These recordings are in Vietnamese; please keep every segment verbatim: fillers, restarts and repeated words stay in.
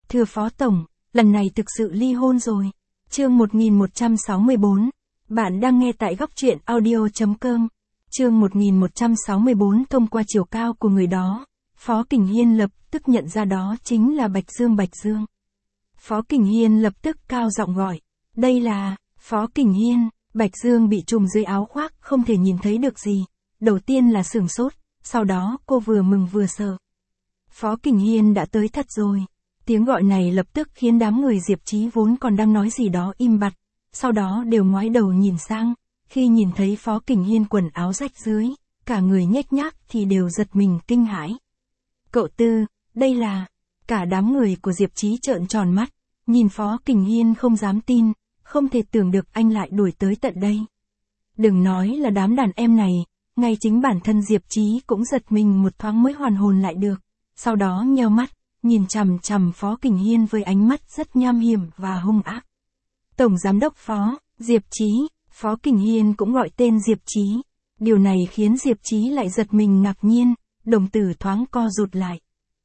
Thưa Phó Tổng, lần này thực sự ly hôn rồi. Chương một nghìn một trăm sáu mươi bốn. Bạn đang nghe tại góc truyện audio chấm com. Chương một nghìn một trăm sáu mươi bốn. Thông qua chiều cao của người đó, Phó Kình Hiên lập tức nhận ra đó chính là Bạch Dương. Bạch Dương. Phó Kình Hiên lập tức cao giọng gọi. Đây là, Phó Kình Hiên. Bạch Dương bị trùm dưới áo khoác không thể nhìn thấy được gì. Đầu tiên là sửng sốt, sau đó cô vừa mừng vừa sợ. Phó Kình Hiên đã tới thật rồi. Tiếng gọi này lập tức khiến đám người Diệp Chí vốn còn đang nói gì đó im bặt, sau đó đều ngoái đầu nhìn sang, khi nhìn thấy Phó Kình Hiên quần áo rách dưới, cả người nhếch nhác thì đều giật mình kinh hãi. Cậu Tư, đây là... Cả đám người của Diệp Chí trợn tròn mắt, nhìn Phó Kình Hiên không dám tin, không thể tưởng được anh lại đuổi tới tận đây. Đừng nói là đám đàn em này, ngay chính bản thân Diệp Chí cũng giật mình một thoáng mới hoàn hồn lại được, sau đó nheo mắt, nhìn chằm chằm Phó Kình Hiên với ánh mắt rất nham hiểm và hung ác. Tổng Giám đốc Phó, Diệp Chí, Phó Kình Hiên cũng gọi tên Diệp Chí. Điều này khiến Diệp Chí lại giật mình ngạc nhiên, đồng tử thoáng co rụt lại.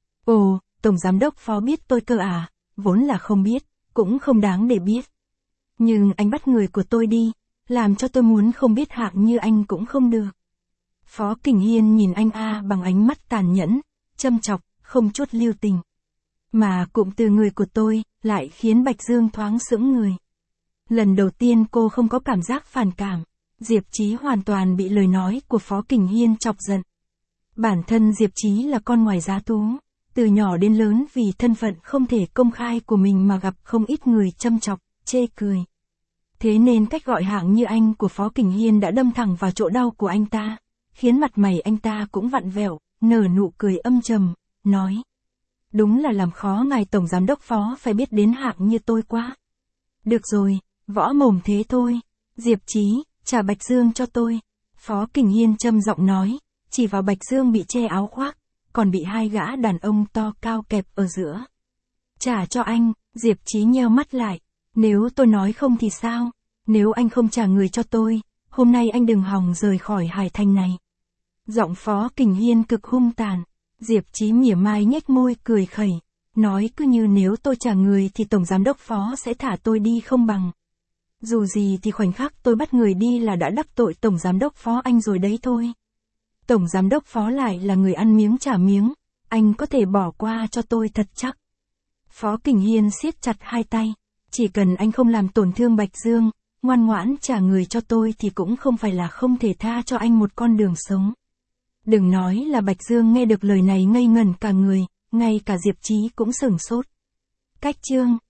Ồ, Tổng Giám đốc Phó biết tôi cơ à? Vốn là không biết, cũng không đáng để biết. Nhưng anh bắt người của tôi đi, làm cho tôi muốn không biết hạng như anh cũng không được. Phó Kình Hiên nhìn anh A bằng ánh mắt tàn nhẫn, châm chọc, không chút lưu tình. Mà cụm từ người của tôi, lại khiến Bạch Dương thoáng sững người. Lần đầu tiên cô không có cảm giác phản cảm, Diệp Chí hoàn toàn bị lời nói của Phó Kình Hiên chọc giận. Bản thân Diệp Chí là con ngoài giá thú, từ nhỏ đến lớn vì thân phận không thể công khai của mình mà gặp không ít người châm chọc, chê cười. Thế nên cách gọi hạng như anh của Phó Kình Hiên đã đâm thẳng vào chỗ đau của anh ta, khiến mặt mày anh ta cũng vặn vẹo, nở nụ cười âm trầm, nói. Đúng là làm khó ngài Tổng Giám đốc Phó phải biết đến hạng như tôi quá. Được rồi, võ mồm thế thôi. Diệp Chí, trả Bạch Dương cho tôi. Phó Kình Hiên trầm giọng nói, chỉ vào Bạch Dương bị che áo khoác, còn bị hai gã đàn ông to cao kẹp ở giữa. Trả cho anh. Diệp Chí nheo mắt lại. Nếu tôi nói không thì sao? Nếu anh không trả người cho tôi, hôm nay anh đừng hòng rời khỏi Hải Thành này. Giọng Phó Kình Hiên cực hung tàn. Diệp Chí mỉa mai nhếch môi cười khẩy, nói cứ như nếu tôi trả người thì Tổng Giám đốc Phó sẽ thả tôi đi không bằng. Dù gì thì khoảnh khắc tôi bắt người đi là đã đắc tội Tổng Giám đốc Phó anh rồi đấy thôi. Tổng Giám đốc Phó lại là người ăn miếng trả miếng, anh có thể bỏ qua cho tôi thật chắc. Phó Kình Hiên siết chặt hai tay, chỉ cần anh không làm tổn thương Bạch Dương, ngoan ngoãn trả người cho tôi thì cũng không phải là không thể tha cho anh một con đường sống. Đừng nói là Bạch Dương nghe được lời này ngây ngẩn cả người, ngay cả Diệp Chí cũng sửng sốt. Cách chương